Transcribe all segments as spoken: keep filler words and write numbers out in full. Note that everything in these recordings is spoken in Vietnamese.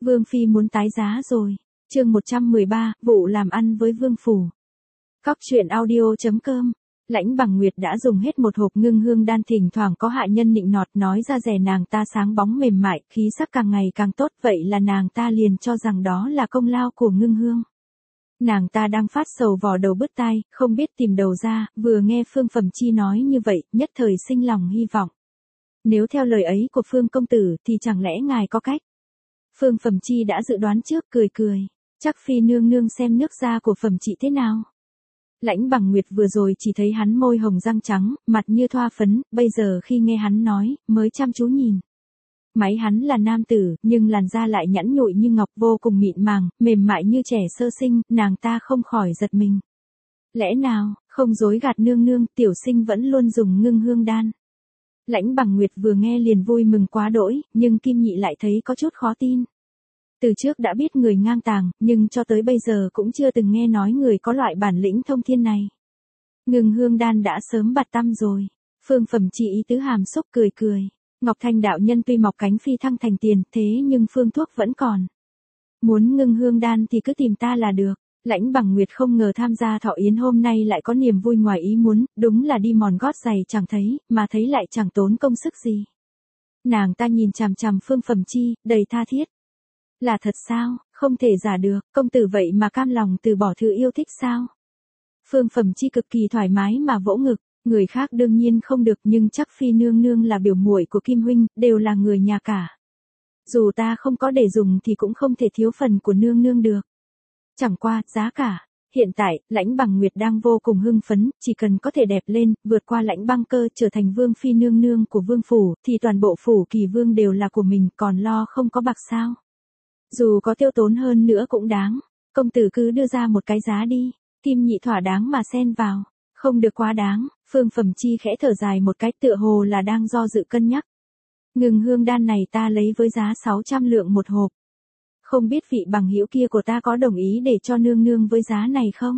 Vương phi muốn tái giá rồi. Chương một trăm mười ba, vụ làm ăn với vương phủ. Cóc truyện audio chấm com. Lãnh Bằng Nguyệt đã dùng hết một hộp ngưng hương đan, thỉnh thoảng có hạ nhân nịnh nọt nói ra rẻ nàng ta sáng bóng mềm mại, khí sắc càng ngày càng tốt, vậy là nàng ta liền cho rằng đó là công lao của ngưng hương. Nàng ta đang phát sầu vò đầu bứt tai, không biết tìm đầu ra, vừa nghe Phương Phẩm Chi nói như vậy, nhất thời sinh lòng hy vọng. Nếu theo lời ấy của Phương công tử thì chẳng lẽ ngài có cách? Phương Phẩm Chi đã dự đoán trước, cười cười. Chắc phi nương nương xem nước da của Phẩm Chị thế nào? Lãnh Bằng Nguyệt vừa rồi chỉ thấy hắn môi hồng răng trắng, mặt như thoa phấn, bây giờ khi nghe hắn nói, mới chăm chú nhìn. Máy hắn là nam tử, nhưng làn da lại nhẵn nhụi như ngọc, vô cùng mịn màng, mềm mại như trẻ sơ sinh, nàng ta không khỏi giật mình. Lẽ nào, không dối gạt nương nương, tiểu sinh vẫn luôn dùng ngưng hương đan. Lãnh Bằng Nguyệt vừa nghe liền vui mừng quá đỗi, nhưng Kim Nhị lại thấy có chút khó tin. Từ trước đã biết người ngang tàng, nhưng cho tới bây giờ cũng chưa từng nghe nói người có loại bản lĩnh thông thiên này. Ngưng hương đan đã sớm bạt tăm rồi. Phương Phẩm Chi ý tứ hàm xúc cười cười. Ngọc Thanh đạo nhân tuy mọc cánh phi thăng thành tiền, thế nhưng phương thuốc vẫn còn. Muốn ngưng hương đan thì cứ tìm ta là được. Lãnh Bằng Nguyệt không ngờ tham gia thọ yến hôm nay lại có niềm vui ngoài ý muốn, đúng là đi mòn gót giày chẳng thấy, mà thấy lại chẳng tốn công sức gì. Nàng ta nhìn chằm chằm Phương Phẩm Chi, đầy tha thiết. Là thật sao, không thể giả được, công tử vậy mà cam lòng từ bỏ thứ yêu thích sao? Phương Phẩm Chi cực kỳ thoải mái mà vỗ ngực, người khác đương nhiên không được, nhưng chắc phi nương nương là biểu muội của Kim huynh, đều là người nhà cả. Dù ta không có để dùng thì cũng không thể thiếu phần của nương nương được. Chẳng qua, giá cả. Hiện tại, Lãnh Bằng Nguyệt đang vô cùng hưng phấn, chỉ cần có thể đẹp lên, vượt qua Lãnh Băng Cơ trở thành vương phi nương nương của vương phủ, thì toàn bộ phủ Kỳ Vương đều là của mình, còn lo không có bạc sao? Dù có tiêu tốn hơn nữa cũng đáng. Công tử cứ đưa ra một cái giá đi. Kim Nhị thỏa đáng mà xen vào. Không được quá đáng. Phương Phẩm Chi khẽ thở dài một cái, tựa hồ là đang do dự cân nhắc. Ngưng hương đan này ta lấy với giá sáu trăm lượng một hộp. Không biết vị bằng hữu kia của ta có đồng ý để cho nương nương với giá này không?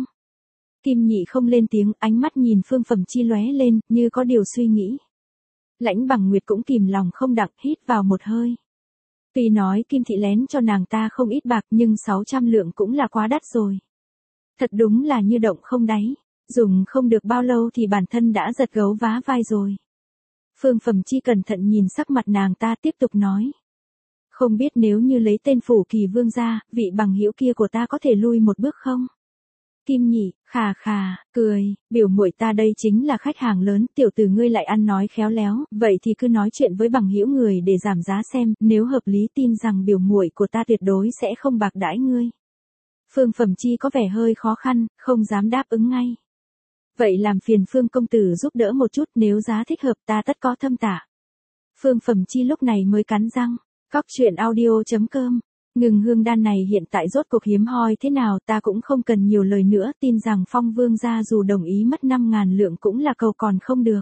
Kim Nhị không lên tiếng, ánh mắt nhìn Phương Phẩm Chi lóe lên, như có điều suy nghĩ. Lãnh Bằng Nguyệt cũng kìm lòng không đặng, hít vào một hơi. Tuy nói Kim Thị lén cho nàng ta không ít bạc, nhưng sáu trăm lượng cũng là quá đắt rồi. Thật đúng là như động không đáy, dùng không được bao lâu thì bản thân đã giật gấu vá vai rồi. Phương Phẩm Chi cẩn thận nhìn sắc mặt nàng ta, tiếp tục nói. Không biết nếu như lấy tên phủ Kỳ Vương ra, vị bằng hữu kia của ta có thể lui một bước không? Kim Nhị, khà khà, cười, biểu muội ta đây chính là khách hàng lớn, tiểu tử ngươi lại ăn nói khéo léo, vậy thì cứ nói chuyện với bằng hữu người để giảm giá xem, nếu hợp lý tin rằng biểu muội của ta tuyệt đối sẽ không bạc đãi ngươi. Phương Phẩm Chi có vẻ hơi khó khăn, không dám đáp ứng ngay. Vậy làm phiền Phương công tử giúp đỡ một chút, nếu giá thích hợp ta tất có thâm tả. Phương Phẩm Chi lúc này mới cắn răng. Cóc truyện audio chấm com. Ngưng hương đan này hiện tại rốt cuộc hiếm hoi thế nào ta cũng không cần nhiều lời nữa, tin rằng Phong Vương gia dù đồng ý mất năm ngàn lượng cũng là cầu còn không được.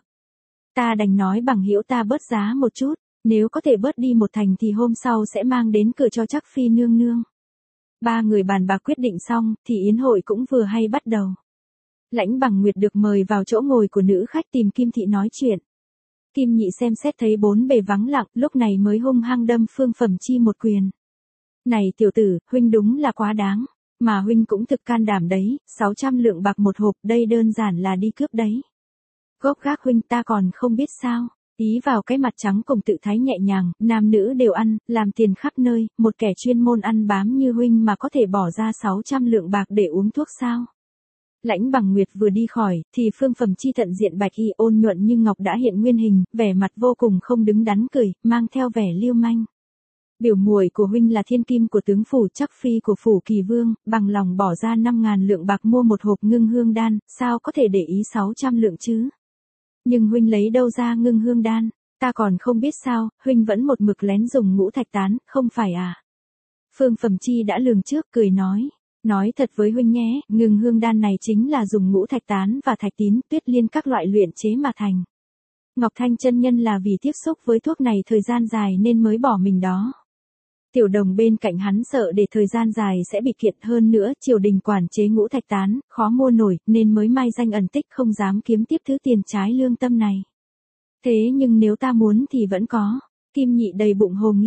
Ta đành nói bằng hữu ta bớt giá một chút, nếu có thể bớt đi một thành thì hôm sau sẽ mang đến cửa cho chắc phi nương nương. Ba người bàn bạc quyết định xong, thì yến hội cũng vừa hay bắt đầu. Lãnh Bằng Nguyệt được mời vào chỗ ngồi của nữ khách tìm Kim Thị nói chuyện. Kim Nhị xem xét thấy bốn bề vắng lặng, lúc này mới hung hăng đâm Phương Phẩm Chi một quyền. Này tiểu tử, huynh đúng là quá đáng, mà huynh cũng thực can đảm đấy, sáu trăm lượng bạc một hộp, đây đơn giản là đi cướp đấy. Gốc gác huynh ta còn không biết sao, ý vào cái mặt trắng cùng tự thái nhẹ nhàng, nam nữ đều ăn, làm tiền khắp nơi, một kẻ chuyên môn ăn bám như huynh mà có thể bỏ ra sáu trăm lượng bạc để uống thuốc sao? Lãnh Bằng Nguyệt vừa đi khỏi, thì Phương Phẩm Chi thận diện bạch y ôn nhuận như ngọc đã hiện nguyên hình, vẻ mặt vô cùng không đứng đắn cười, mang theo vẻ liêu manh. Biểu muội của huynh là thiên kim của tướng phủ, chắc phi của phủ Kỳ Vương, bằng lòng bỏ ra năm ngàn lượng bạc mua một hộp ngưng hương đan, sao có thể để ý sáu trăm lượng chứ? Nhưng huynh lấy đâu ra ngưng hương đan, ta còn không biết sao, huynh vẫn một mực lén dùng ngũ thạch tán, không phải à? Phương Phẩm Chi đã lường trước, cười nói. Nói thật với huynh nhé, ngưng hương đan này chính là dùng ngũ thạch tán và thạch tín, tuyết liên các loại luyện chế mà thành. Ngọc Thanh chân nhân là vì tiếp xúc với thuốc này thời gian dài nên mới bỏ mình đó. Tiểu đồng bên cạnh hắn sợ để thời gian dài sẽ bị kiện, hơn nữa triều đình quản chế ngũ thạch tán, khó mua nổi, nên mới mai danh ẩn tích không dám kiếm tiếp thứ tiền trái lương tâm này. Thế nhưng nếu ta muốn thì vẫn có. Kim Nhị đầy bụng hồ nghi.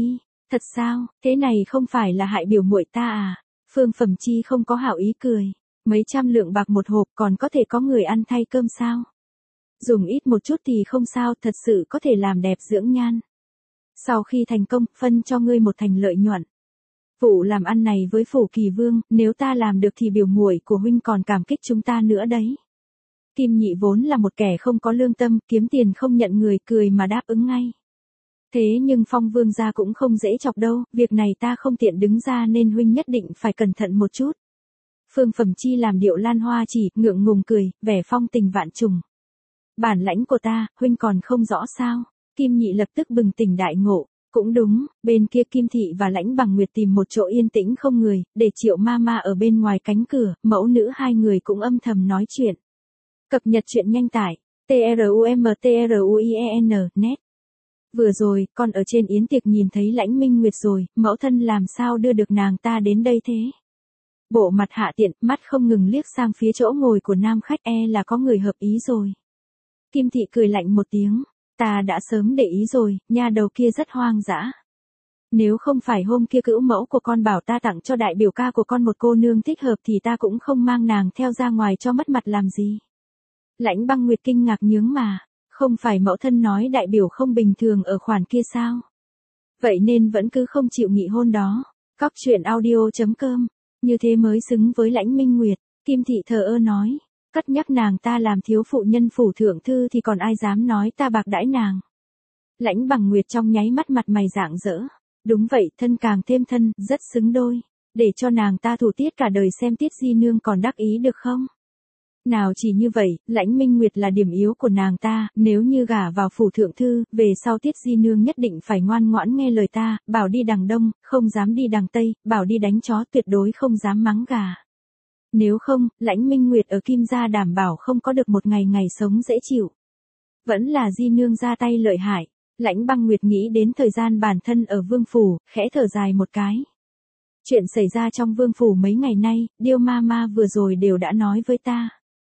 Thật sao, thế này không phải là hại biểu muội ta à? Phương Phẩm Chi không có hảo ý cười. Mấy trăm lượng bạc một hộp còn có thể có người ăn thay cơm sao? Dùng ít một chút thì không sao, thật sự có thể làm đẹp dưỡng nhan. Sau khi thành công, phân cho ngươi một thành lợi nhuận. Vụ làm ăn này với Phủ Kỳ Vương, nếu ta làm được thì biểu muội của huynh còn cảm kích chúng ta nữa đấy. Kim Nhị vốn là một kẻ không có lương tâm, kiếm tiền không nhận người, cười mà đáp ứng ngay. Thế nhưng Phong Vương gia cũng không dễ chọc đâu, việc này ta không tiện đứng ra nên huynh nhất định phải cẩn thận một chút. Phương Phẩm Chi làm điệu lan hoa chỉ, ngượng ngùng cười, vẻ phong tình vạn trùng. Bản lãnh của ta, huynh còn không rõ sao? Kim Nhị lập tức bừng tỉnh đại ngộ. Cũng đúng, bên kia Kim Thị và Lãnh Bằng Nguyệt tìm một chỗ yên tĩnh không người, để Triệu Mama ở bên ngoài cánh cửa, mẫu nữ hai người cũng âm thầm nói chuyện. Cập nhật chuyện nhanh tải, trumtruien, net. Vừa rồi, con ở trên yến tiệc nhìn thấy Lãnh Minh Nguyệt rồi, mẫu thân làm sao đưa được nàng ta đến đây thế? Bộ mặt hạ tiện, mắt không ngừng liếc sang phía chỗ ngồi của nam khách, e là có người hợp ý rồi. Kim Thị cười lạnh một tiếng. Ta đã sớm để ý rồi, nha đầu kia rất hoang dã. Nếu không phải hôm kia cữu mẫu của con bảo ta tặng cho đại biểu ca của con một cô nương thích hợp thì ta cũng không mang nàng theo ra ngoài cho mất mặt làm gì. Lãnh Băng Nguyệt kinh ngạc nhướng mà, không phải mẫu thân nói đại biểu không bình thường ở khoản kia sao? Vậy nên vẫn cứ không chịu nghị hôn đó. Cóc truyện audio chấm com, như thế mới xứng với Lãnh Minh Nguyệt. Kim Thị thờ ơ nói. Cất nhắc nàng ta làm thiếu phụ nhân phủ thượng thư thì còn ai dám nói ta bạc đãi nàng. Lãnh Bằng Nguyệt trong nháy mắt mặt mày rạng rỡ. Đúng vậy, thân càng thêm thân, rất xứng đôi. Để cho nàng ta thủ tiết cả đời xem Tiết Di Nương còn đắc ý được không? Nào chỉ như vậy, Lãnh Minh Nguyệt là điểm yếu của nàng ta, nếu như gả vào phủ thượng thư, về sau Tiết Di Nương nhất định phải ngoan ngoãn nghe lời ta, bảo đi đằng đông, không dám đi đằng tây, bảo đi đánh chó tuyệt đối không dám mắng gà. Nếu không, Lãnh Minh Nguyệt ở Kim gia đảm bảo không có được một ngày ngày sống dễ chịu. Vẫn là Di Nương ra tay lợi hại. Lãnh Băng Nguyệt nghĩ đến thời gian bản thân ở Vương Phủ, khẽ thở dài một cái. Chuyện xảy ra trong Vương Phủ mấy ngày nay, Điêu Mama vừa rồi đều đã nói với ta.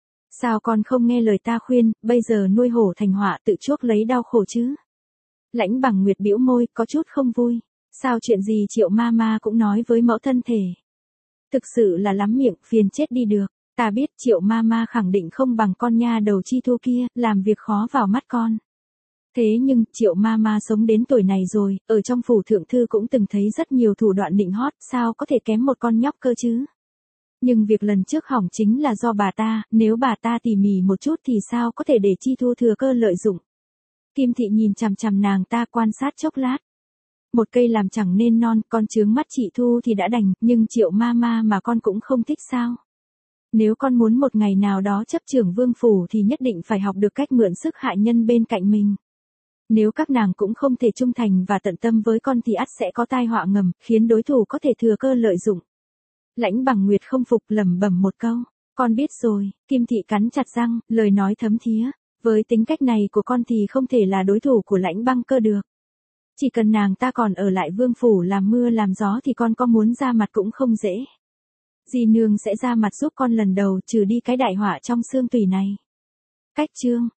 Sao con không nghe lời ta khuyên, bây giờ nuôi hổ thành họa tự chuốc lấy đau khổ chứ? Lãnh Bằng Nguyệt bĩu môi, có chút không vui. Sao chuyện gì Triệu Mama cũng nói với mẫu thân thể? Thực sự là lắm miệng, phiền chết đi được. Ta biết Triệu Mama khẳng định không bằng con nha đầu Chi Thu kia, làm việc khó vào mắt con. Thế nhưng, Triệu Mama sống đến tuổi này rồi, ở trong phủ thượng thư cũng từng thấy rất nhiều thủ đoạn nịnh hót, sao có thể kém một con nhóc cơ chứ? Nhưng việc lần trước hỏng chính là do bà ta, nếu bà ta tỉ mỉ một chút thì sao có thể để Chi Thu thừa cơ lợi dụng. Kim Thị nhìn chằm chằm nàng ta quan sát chốc lát. Một cây làm chẳng nên non, con chướng mắt chị Thu thì đã đành, nhưng Triệu Mama mà con cũng không thích sao? Nếu con muốn một ngày nào đó chấp trưởng Vương Phủ thì nhất định phải học được cách mượn sức hại nhân bên cạnh mình. Nếu các nàng cũng không thể trung thành và tận tâm với con thì ắt sẽ có tai họa ngầm, khiến đối thủ có thể thừa cơ lợi dụng. Lãnh Bằng Nguyệt không phục lẩm bẩm một câu. Con biết rồi, Kim Thị cắn chặt răng, lời nói thấm thía. Với tính cách này của con thì không thể là đối thủ của Lãnh Băng Cơ được. Chỉ cần nàng ta còn ở lại Vương Phủ làm mưa làm gió thì con có muốn ra mặt cũng không dễ. Di Nương sẽ ra mặt giúp con lần đầu trừ đi cái đại họa trong xương tủy này. Cách chương